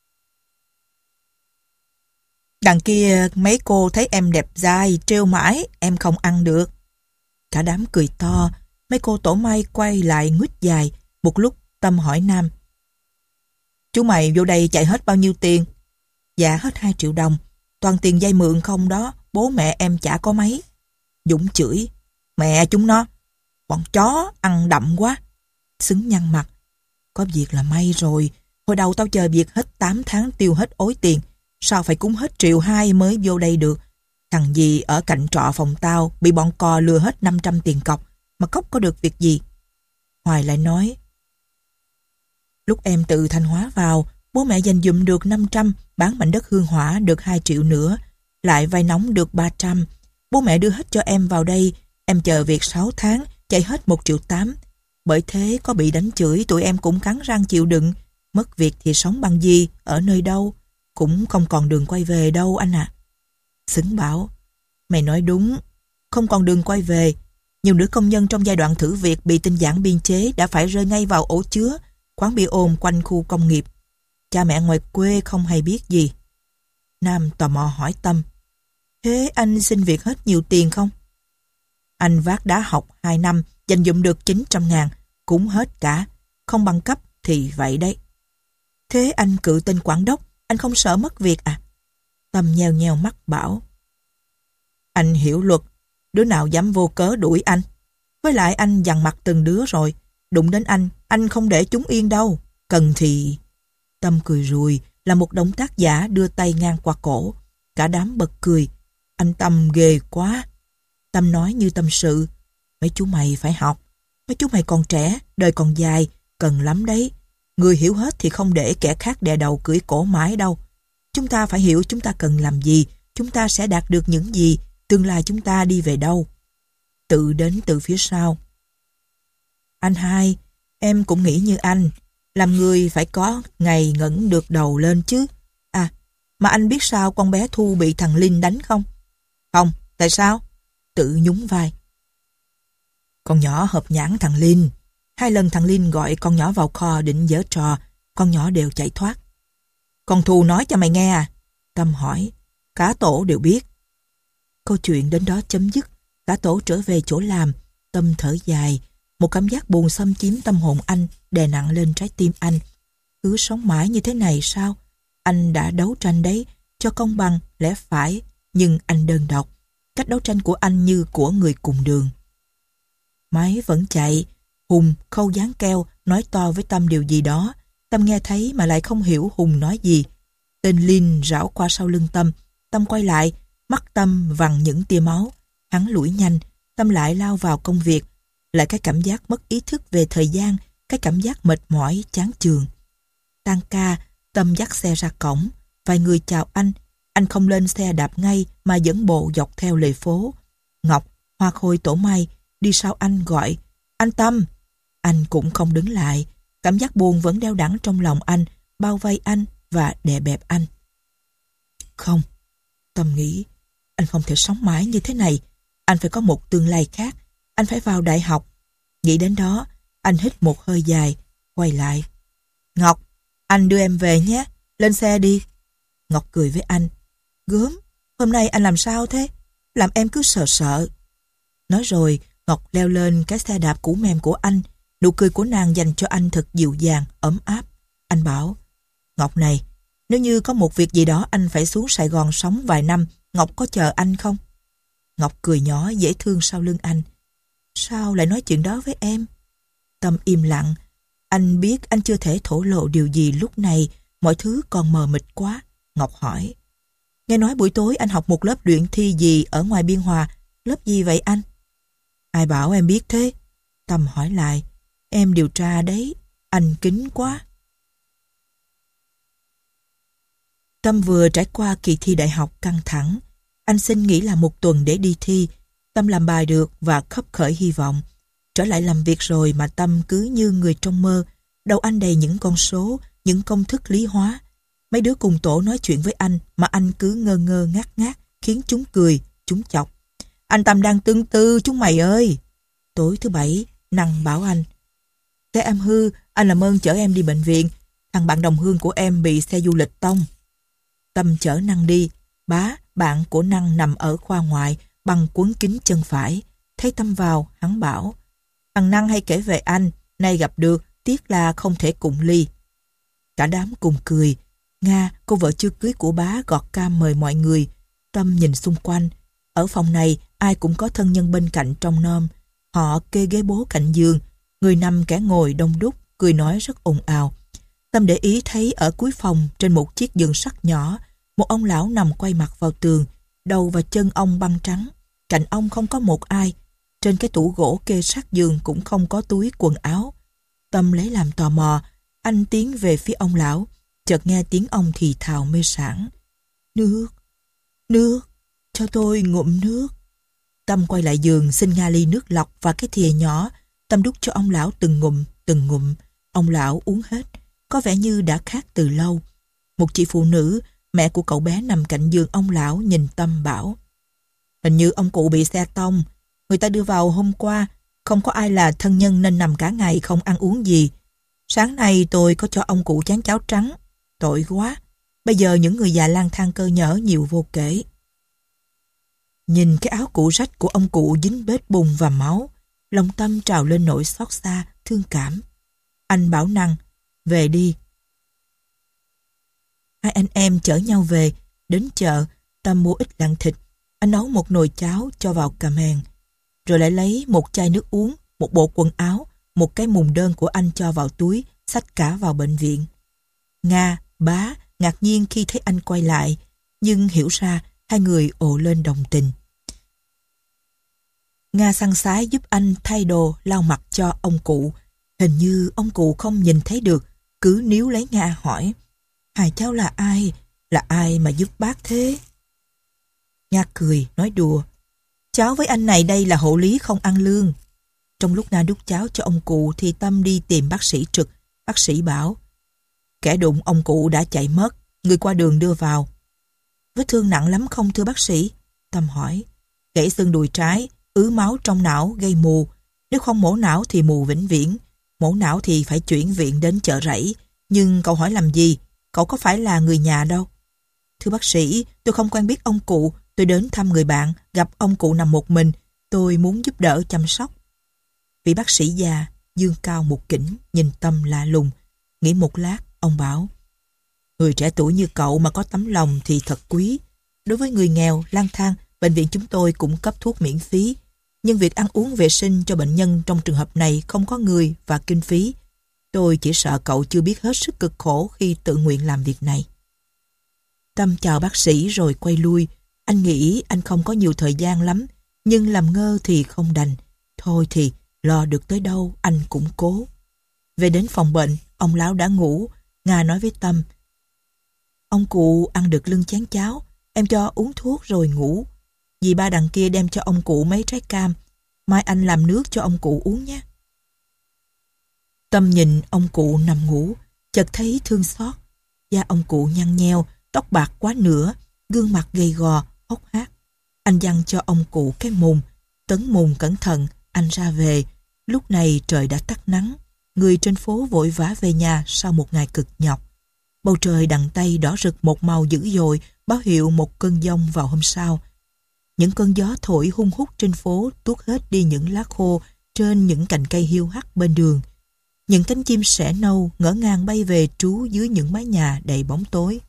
Đằng kia mấy cô thấy em đẹp dai, trêu mãi, em không ăn được. Cả đám cười to, mấy cô tổ may quay lại nguýt dài. Một lúc Tâm hỏi Nam, chú mày vô đây chạy hết bao nhiêu tiền? Dạ hết hai triệu đồng. Toàn tiền vay mượn không đó, bố mẹ em chả có mấy. Dũng chửi, mẹ chúng nó, bọn chó ăn đậm quá. Xứng nhăn mặt, có việc là may rồi. Hồi đầu tao chờ việc hết tám tháng tiêu hết ối tiền, sao phải cúng hết triệu hai mới vô đây được. Thằng gì ở cạnh trọ phòng tao bị bọn cò lừa hết năm trăm tiền cọc, mà cóc có được việc gì. Hoài lại nói, lúc em từ Thanh Hóa vào, bố mẹ dành dụm được năm trăm, bán mảnh đất Hương Hỏa được hai triệu nữa, lại vay nóng được ba trăm. Bố mẹ đưa hết cho em vào đây, em chờ việc sáu tháng, chạy hết một triệu tám. Bởi thế có bị đánh chửi tụi em cũng cắn răng chịu đựng. Mất việc thì sống bằng gì, ở nơi đâu, cũng không còn đường quay về đâu anh ạ. À. Xứng bảo, mày nói đúng, không còn đường quay về. Nhiều nữ công nhân trong giai đoạn thử việc bị tinh giản biên chế đã phải rơi ngay vào ổ chứa, quán bia ồn quanh khu công nghiệp. Cha mẹ ngoài quê không hay biết gì. Nam tò mò hỏi Tâm, thế anh xin việc hết nhiều tiền không? Anh vác đá học hai năm, dành dụm được chín trăm ngàn, cũng hết cả. Không bằng cấp thì vậy đấy. Thế anh cự tên quản đốc, anh không sợ mất việc à? Tâm nheo nheo mắt bảo, anh hiểu luật, đứa nào dám vô cớ đuổi anh. Với lại anh dằn mặt từng đứa rồi, đụng đến anh, anh không để chúng yên đâu. Cần thì... Tâm cười rùi, là một động tác giả đưa tay ngang qua cổ. Cả đám bật cười. Anh Tâm ghê quá. Tâm nói như tâm sự, mấy chú mày phải học. Mấy chú mày còn trẻ, đời còn dài, cần lắm đấy. Người hiểu hết thì không để kẻ khác đè đầu cưỡi cổ mãi đâu. Chúng ta phải hiểu chúng ta cần làm gì, chúng ta sẽ đạt được những gì, tương lai chúng ta đi về đâu. Tự đến từ phía sau. Anh hai, em cũng nghĩ như anh. Làm người phải có ngày ngẩng được đầu lên chứ. À, mà anh biết sao con bé Thu bị thằng Linh đánh không? Không, tại sao? Tự nhún vai. Con nhỏ hợp nhãn thằng Linh. Hai lần thằng Linh gọi con nhỏ vào kho định giở trò, con nhỏ đều chạy thoát. Con Thu nói cho mày nghe à? Tâm hỏi. Cả tổ đều biết. Câu chuyện đến đó chấm dứt. Cả tổ trở về chỗ làm. Tâm thở dài. Một cảm giác buồn xâm chiếm tâm hồn anh, đè nặng lên trái tim anh. Cứ sống mãi như thế này sao? Anh đã đấu tranh đấy, cho công bằng, lẽ phải, nhưng anh đơn độc. Cách đấu tranh của anh như của người cùng đường. Máy vẫn chạy. Hùng khâu dán keo nói to với Tâm điều gì đó. Tâm nghe thấy mà lại không hiểu Hùng nói gì. Tên Linh rảo qua sau lưng Tâm. Tâm quay lại, mắt Tâm vằn những tia máu. Hắn lủi nhanh, Tâm lại lao vào công việc. Lại cái cảm giác mất ý thức về thời gian, cái cảm giác mệt mỏi, chán chường. Tan ca, Tâm dắt xe ra cổng. Vài người chào anh. Anh không lên xe đạp ngay mà dẫn bộ dọc theo lề phố. Ngọc, Hoa Khôi tổ may, đi sau anh gọi, anh Tâm. Anh cũng không đứng lại. Cảm giác buồn vẫn đeo đẳng trong lòng anh, bao vây anh và đè bẹp anh. Không, Tâm nghĩ, anh không thể sống mãi như thế này. Anh phải có một tương lai khác. Anh phải vào đại học. Nghĩ đến đó, anh hít một hơi dài, quay lại. Ngọc, anh đưa em về nhé, lên xe đi. Ngọc cười với anh. Gớm, hôm nay anh làm sao thế? Làm em cứ sợ sợ. Nói rồi, Ngọc leo lên cái xe đạp cũ mềm của anh. Nụ cười của nàng dành cho anh thật dịu dàng, ấm áp. Anh bảo, Ngọc này, nếu như có một việc gì đó anh phải xuống Sài Gòn sống vài năm, Ngọc có chờ anh không? Ngọc cười nhỏ dễ thương sau lưng anh. Sao lại nói chuyện đó với em? Tâm im lặng. Anh biết anh chưa thể thổ lộ điều gì lúc này, mọi thứ còn mờ mịt quá. Ngọc hỏi, nghe nói buổi tối anh học một lớp luyện thi gì ở ngoài Biên Hòa, lớp gì vậy anh? Ai bảo em biết thế? Tâm hỏi lại. Em điều tra đấy, anh kín quá. Tâm vừa trải qua kỳ thi đại học căng thẳng. Anh xin nghỉ làm một tuần để đi thi. Tâm làm bài được và khấp khởi hy vọng. Trở lại làm việc rồi mà Tâm cứ như người trong mơ. Đầu anh đầy những con số, những công thức lý hóa. Mấy đứa cùng tổ nói chuyện với anh mà anh cứ ngơ ngơ ngác ngác, khiến chúng cười, chúng chọc. Anh Tâm đang tương tư chúng mày ơi. Tối thứ bảy, Năng bảo anh, xe em hư, anh làm ơn chở em đi bệnh viện. Thằng bạn đồng hương của em bị xe du lịch tông. Tâm chở Năng đi. Bá, bạn của Năng nằm ở khoa ngoại, bằng quấn kín chân phải. Thấy Tâm vào, hắn bảo, thằng Năng hay kể về anh, nay gặp được, tiếc là không thể cùng ly. Cả đám cùng cười. Nga, cô vợ chưa cưới của bá gọt cam mời mọi người. Tâm nhìn xung quanh. Ở phòng này, ai cũng có thân nhân bên cạnh trông nom. Họ kê ghế bố cạnh giường. Người nằm kẻ ngồi đông đúc, cười nói rất ồn ào. Tâm để ý thấy ở cuối phòng, trên một chiếc giường sắt nhỏ, một ông lão nằm quay mặt vào tường, đầu và chân ông băng trắng. Cạnh ông không có một ai. Trên cái tủ gỗ kê sát giường cũng không có túi quần áo. Tâm lấy làm tò mò, anh tiến về phía ông lão, chợt nghe tiếng ông thì thào mê sảng. Nước, nước, cho tôi ngụm nước. Tâm quay lại giường xin Nga ly nước lọc và cái thìa nhỏ. Tâm đút cho ông lão từng ngụm, từng ngụm. Ông lão uống hết, có vẻ như đã khát từ lâu. Một chị phụ nữ, mẹ của cậu bé nằm cạnh giường ông lão nhìn Tâm bảo, hình như ông cụ bị xe tông. Người ta đưa vào hôm qua, không có ai là thân nhân nên nằm cả ngày không ăn uống gì. Sáng nay tôi có cho ông cụ chén cháo trắng. Tội quá, bây giờ những người già lang thang cơ nhở nhiều vô kể. Nhìn cái áo cũ rách của ông cụ dính bết bùn và máu, lòng Tâm trào lên nỗi xót xa, thương cảm. Anh bảo Năng, về đi. Hai anh em chở nhau về, đến chợ, Tâm mua ít lạng thịt. Anh nấu một nồi cháo cho vào cà mèn, rồi lại lấy một chai nước uống, một bộ quần áo, một cái mùng đơn của anh cho vào túi, xách cả vào bệnh viện. Nga, bá, ngạc nhiên khi thấy anh quay lại, nhưng hiểu ra hai người ồ lên đồng tình. Nga săn sái giúp anh thay đồ, lau mặt cho ông cụ. Hình như ông cụ không nhìn thấy được, cứ níu lấy Nga hỏi, hai cháu là ai? Là ai mà giúp bác thế? Nga cười, nói đùa, cháu với anh này đây là hộ lý không ăn lương. Trong lúc Nga đút cháo cho ông cụ thì Tâm đi tìm bác sĩ trực. Bác sĩ bảo, kẻ đụng ông cụ đã chạy mất, người qua đường đưa vào. Vết thương nặng lắm không thưa bác sĩ? Tâm hỏi. Gãy xương đùi trái, ứ máu trong não gây mù. Nếu không mổ não thì mù vĩnh viễn. Mổ não thì phải chuyển viện đến Chợ Rẫy. Nhưng cậu hỏi làm gì? Cậu có phải là người nhà đâu. Thưa bác sĩ, tôi không quen biết ông cụ. Tôi đến thăm người bạn, gặp ông cụ nằm một mình. Tôi muốn giúp đỡ chăm sóc. Vị bác sĩ già, dương cao một kỉnh, nhìn Tâm lạ lùng. Nghĩ một lát, ông bảo, người trẻ tuổi như cậu mà có tấm lòng thì thật quý. Đối với người nghèo, lang thang, bệnh viện chúng tôi cũng cấp thuốc miễn phí. Nhưng việc ăn uống vệ sinh cho bệnh nhân trong trường hợp này không có người và kinh phí. Tôi chỉ sợ cậu chưa biết hết sức cực khổ khi tự nguyện làm việc này. Tâm chào bác sĩ rồi quay lui. Anh nghĩ anh không có nhiều thời gian lắm, nhưng làm ngơ thì không đành. Thôi thì, lo được tới đâu anh cũng cố. Về đến phòng bệnh, ông lão đã ngủ. Nga nói với Tâm, ông cụ ăn được lưng chén cháo, em cho uống thuốc rồi ngủ. Dì ba đằng kia đem cho ông cụ mấy trái cam, mai anh làm nước cho ông cụ uống nhé. Tâm nhìn ông cụ nằm ngủ, chợt thấy thương xót. Da ông cụ nhăn nheo, tóc bạc quá nửa, gương mặt gầy gò, hốc hác. Anh dặn cho ông cụ cái mùng, tấn mùng cẩn thận, anh ra về. Lúc này trời đã tắt nắng, người trên phố vội vã về nhà sau một ngày cực nhọc. Bầu trời đằng Tây đỏ rực một màu dữ dội, báo hiệu một cơn giông vào hôm sau. Những cơn gió thổi hung hút trên phố tuốt hết đi những lá khô trên những cành cây hiu hắt bên đường. Những cánh chim sẻ nâu ngỡ ngàng bay về trú dưới những mái nhà đầy bóng tối.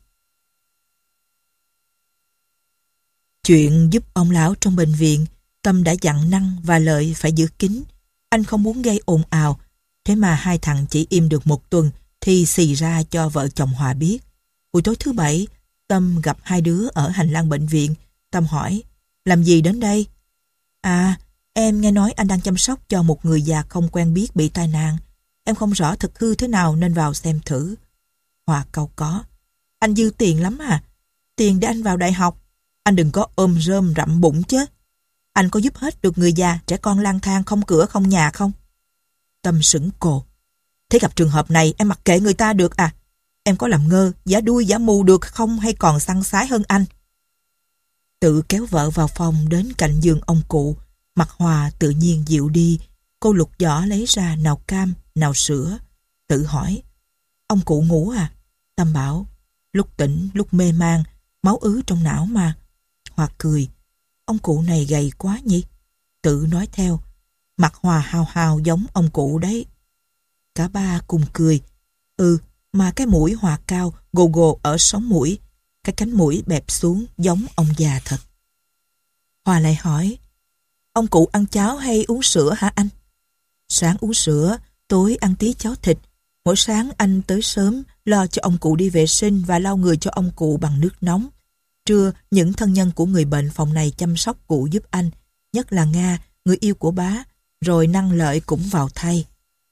Chuyện giúp ông lão trong bệnh viện, Tâm đã dặn Năng và Lợi phải giữ kín. Anh không muốn gây ồn ào, thế mà hai thằng chỉ im được một tuần thì xì ra cho vợ chồng Hòa biết. Buổi tối thứ bảy, Tâm gặp hai đứa ở hành lang bệnh viện. Tâm hỏi, làm gì đến đây? À, em nghe nói anh đang chăm sóc cho một người già không quen biết bị tai nạn. Em không rõ thực hư thế nào nên vào xem thử. Hòa cau có. Anh dư tiền lắm à? Tiền để anh vào đại học. Anh đừng có ôm rơm rậm bụng chứ. Anh có giúp hết được người già, trẻ con lang thang không cửa không nhà không? Tâm sững cồ. Thế gặp trường hợp này em mặc kệ người ta được à? Em có làm ngơ, giả đuôi giả mù được không hay còn săn sái hơn anh? Tự kéo vợ vào phòng đến cạnh giường ông cụ. Mặt Hòa tự nhiên dịu đi. Cô lục giỏ lấy ra nào cam, nào sữa. Tự hỏi, ông cụ ngủ à? Tâm bảo, lúc tỉnh, lúc mê man, máu ứ trong não mà. Hòa cười, ông cụ này gầy quá nhỉ? Tự nói theo, mặt Hòa hào hào giống ông cụ đấy. Cả ba cùng cười. Ừ, mà cái mũi Hòa cao, gồ gồ ở sống mũi. Cái cánh mũi bẹp xuống giống ông già thật. Hòa lại hỏi, ông cụ ăn cháo hay uống sữa hả anh? Sáng uống sữa, tối ăn tí cháo thịt. Mỗi sáng anh tới sớm lo cho ông cụ đi vệ sinh và lau người cho ông cụ bằng nước nóng. Trưa, những thân nhân của người bệnh phòng này chăm sóc cụ giúp anh, nhất là Nga, người yêu của bá, rồi Năng Lợi cũng vào thay.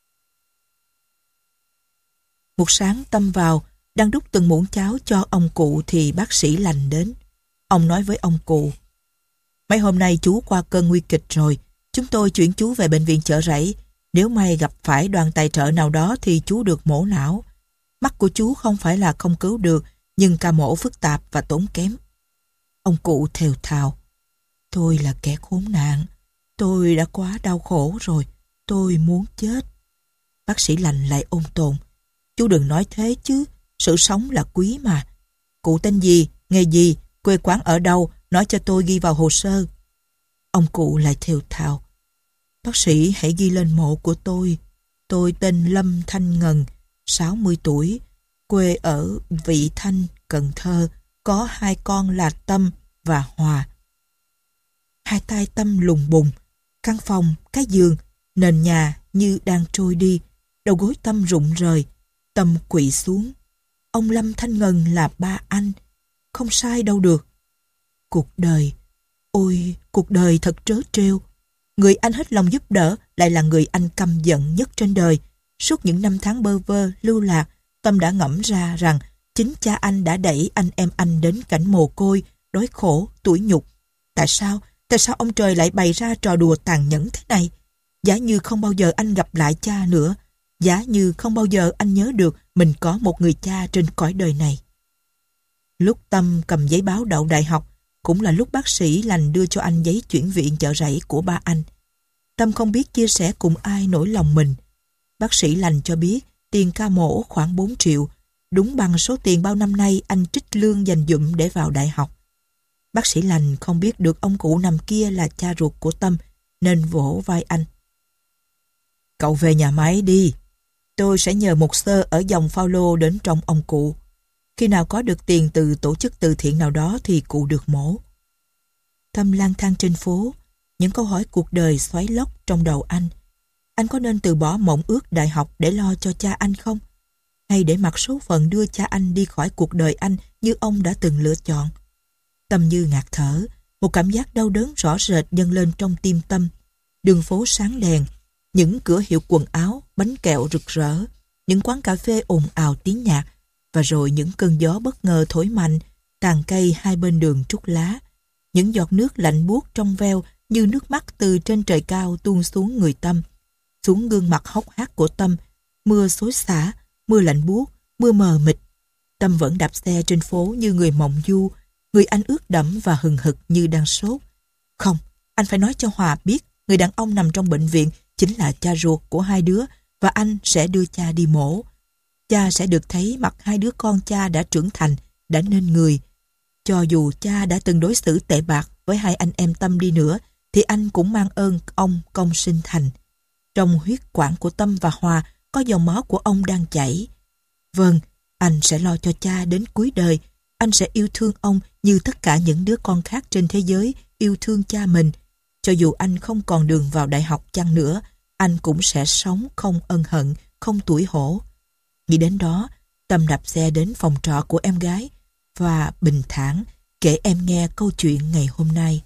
Một sáng Tâm vào, đang đút từng muỗng cháo cho ông cụ thì bác sĩ lành đến. Ông nói với ông cụ, mấy hôm nay chú qua cơn nguy kịch rồi, chúng tôi chuyển chú về bệnh viện Chợ Rẫy. Nếu may gặp phải đoàn tài trợ nào đó thì chú được mổ não. Mắt của chú không phải là không cứu được, nhưng ca mổ phức tạp và tốn kém. Ông cụ thều thào, tôi là kẻ khốn nạn, tôi đã quá đau khổ rồi, tôi muốn chết. Bác sĩ lành lại ôn tồn, chú đừng nói thế chứ, sự sống là quý mà. Cụ tên gì, nghề gì, quê quán ở đâu, nói cho tôi ghi vào hồ sơ. Ông cụ lại thều thào, bác sĩ hãy ghi lên mộ của tôi. Tôi tên Lâm Thanh Ngân, sáu mươi tuổi, quê ở Vị Thanh, Cần Thơ, có hai con là Tâm và Hòa. Hai tay Tâm lùng bùng, căn phòng, cái giường, nền nhà như đang trôi đi, đầu gối Tâm rụng rời. Tâm quỵ xuống. Ông Lâm Thanh Ngân là ba anh, không sai đâu được. Cuộc đời, ôi, cuộc đời thật trớ trêu. Người anh hết lòng giúp đỡ lại là người anh căm giận nhất trên đời. Suốt những năm tháng bơ vơ, lưu lạc, Tâm đã ngẫm ra rằng chính cha anh đã đẩy anh em anh đến cảnh mồ côi, đói khổ, tủi nhục. Tại sao? Tại sao ông trời lại bày ra trò đùa tàn nhẫn thế này? Giả như không bao giờ anh gặp lại cha nữa, giả như không bao giờ anh nhớ được mình có một người cha trên cõi đời này. Lúc Tâm cầm giấy báo đậu đại học, cũng là lúc bác sĩ lành đưa cho anh giấy chuyển viện Chợ Rẫy của ba anh. Tâm không biết chia sẻ cùng ai nỗi lòng mình. Bác sĩ lành cho biết tiền ca mổ khoảng bốn triệu, đúng bằng số tiền bao năm nay anh trích lương dành dụm để vào đại học. Bác sĩ lành không biết được ông cụ nằm kia là cha ruột của Tâm, nên vỗ vai anh. Cậu về nhà máy đi. Tôi sẽ nhờ một sơ ở dòng Phao-lô đến trông ông cụ. Khi nào có được tiền từ tổ chức từ thiện nào đó thì cụ được mổ. Tâm lang thang trên phố, những câu hỏi cuộc đời xoáy lóc trong đầu anh. Anh có nên từ bỏ mộng ước đại học để lo cho cha anh không? Hay để mặc số phận đưa cha anh đi khỏi cuộc đời anh như ông đã từng lựa chọn? Tâm như ngạt thở, một cảm giác đau đớn rõ rệt dâng lên trong tim Tâm. Đường phố sáng đèn, những cửa hiệu quần áo, bánh kẹo rực rỡ, những quán cà phê ồn ào tiếng nhạc, và rồi những cơn gió bất ngờ thổi mạnh, tàn cây hai bên đường trút lá. Những giọt nước lạnh buốt trong veo như nước mắt từ trên trời cao tuôn xuống người Tâm, xuống gương mặt hốc hác của Tâm. Mưa xối xả, mưa lạnh buốt, mưa mờ mịt. Tâm vẫn đạp xe trên phố như người mộng du, người anh ướt đẫm và hừng hực như đang sốt. Không, anh phải nói cho Hòa biết người đàn ông nằm trong bệnh viện chính là cha ruột của hai đứa, và anh sẽ đưa cha đi mổ. Cha sẽ được thấy mặt hai đứa con cha đã trưởng thành, đã nên người. Cho dù cha đã từng đối xử tệ bạc với hai anh em Tâm đi nữa, thì anh cũng mang ơn ông công sinh thành. Trong huyết quản của Tâm và Hòa có dòng máu của ông đang chảy. Vâng, anh sẽ lo cho cha đến cuối đời. Anh sẽ yêu thương ông như tất cả những đứa con khác trên thế giới yêu thương cha mình. Cho dù anh không còn đường vào đại học chăng nữa, anh cũng sẽ sống không ân hận, không tủi hổ. Nghĩ đến đó, Tâm đạp xe đến phòng trọ của em gái và bình thản kể em nghe câu chuyện ngày hôm nay.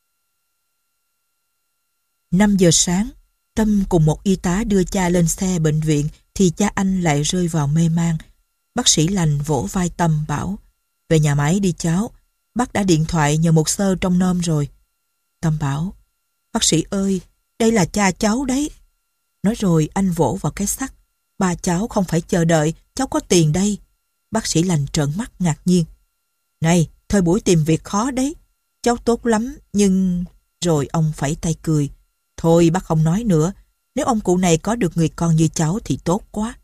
năm giờ sáng, Tâm cùng một y tá đưa cha lên xe bệnh viện thì cha anh lại rơi vào mê man. Bác sĩ lành vỗ vai Tâm bảo: về nhà máy đi cháu, bác đã điện thoại nhờ một sơ trong nôm rồi. Tâm bảo: bác sĩ ơi, đây là cha cháu đấy. Nói rồi anh vỗ vào cái sắt: ba cháu không phải chờ đợi, cháu có tiền đây. Bác sĩ lành trợn mắt ngạc nhiên: này, thời buổi tìm việc khó đấy, cháu tốt lắm nhưng... Rồi ông phẩy tay cười: thôi bác không nói nữa, nếu ông cụ này có được người con như cháu thì tốt quá.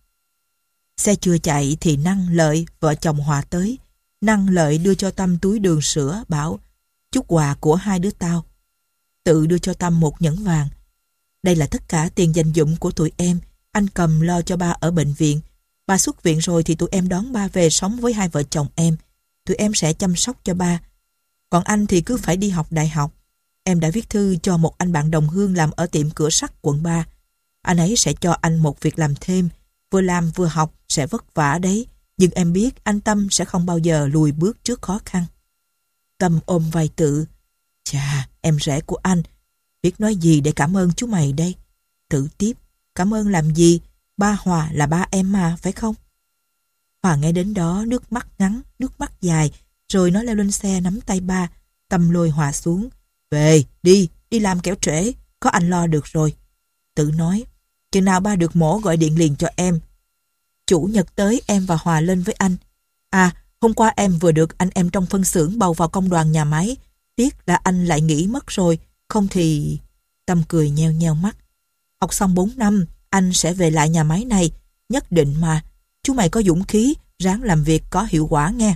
Xe chưa chạy thì Năng Lợi, vợ chồng Hòa tới. Năng Lợi đưa cho Tâm túi đường sữa, bảo: chút quà của hai đứa tao. Tự đưa cho Tâm một nhẫn vàng. Đây là tất cả tiền dành dụm của tụi em, anh cầm lo cho ba ở bệnh viện. Ba xuất viện rồi thì tụi em đón ba về sống với hai vợ chồng em. Tụi em sẽ chăm sóc cho ba. Còn anh thì cứ phải đi học đại học. Em đã viết thư cho một anh bạn đồng hương làm ở tiệm cửa sắt quận ba. Anh ấy sẽ cho anh một việc làm thêm. Vừa làm vừa học sẽ vất vả đấy. Nhưng em biết anh Tâm sẽ không bao giờ lùi bước trước khó khăn. Tâm ôm vai Tự: chà, em rể của anh, biết nói gì để cảm ơn chú mày đây. Tự tiếp: cảm ơn làm gì? Ba Hòa là ba em mà, phải không? Hòa nghe đến đó nước mắt ngắn, nước mắt dài, rồi nó leo lên xe nắm tay ba. Tâm lôi Hòa xuống: về, đi, đi làm kẻo trễ, có anh lo được rồi. Tự nói: chừng nào ba được mổ gọi điện liền cho em. Chủ nhật tới em và Hòa lên với anh. À, hôm qua em vừa được anh em trong phân xưởng bầu vào công đoàn nhà máy. Tiếc là anh lại nghỉ mất rồi, không thì... Tâm cười nheo nheo mắt: học xong bốn năm, anh sẽ về lại nhà máy này, nhất định mà. Chú mày có dũng khí, ráng làm việc có hiệu quả nghe.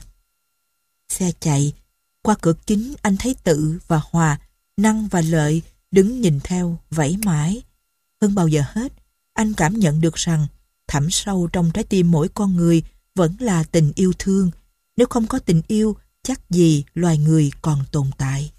Xe chạy, qua cửa kính anh thấy Tự và Hòa, Năng và Lợi đứng nhìn theo, vẫy mãi. Hơn bao giờ hết, anh cảm nhận được rằng thẳm sâu trong trái tim mỗi con người vẫn là tình yêu thương. Nếu không có tình yêu, chắc gì loài người còn tồn tại.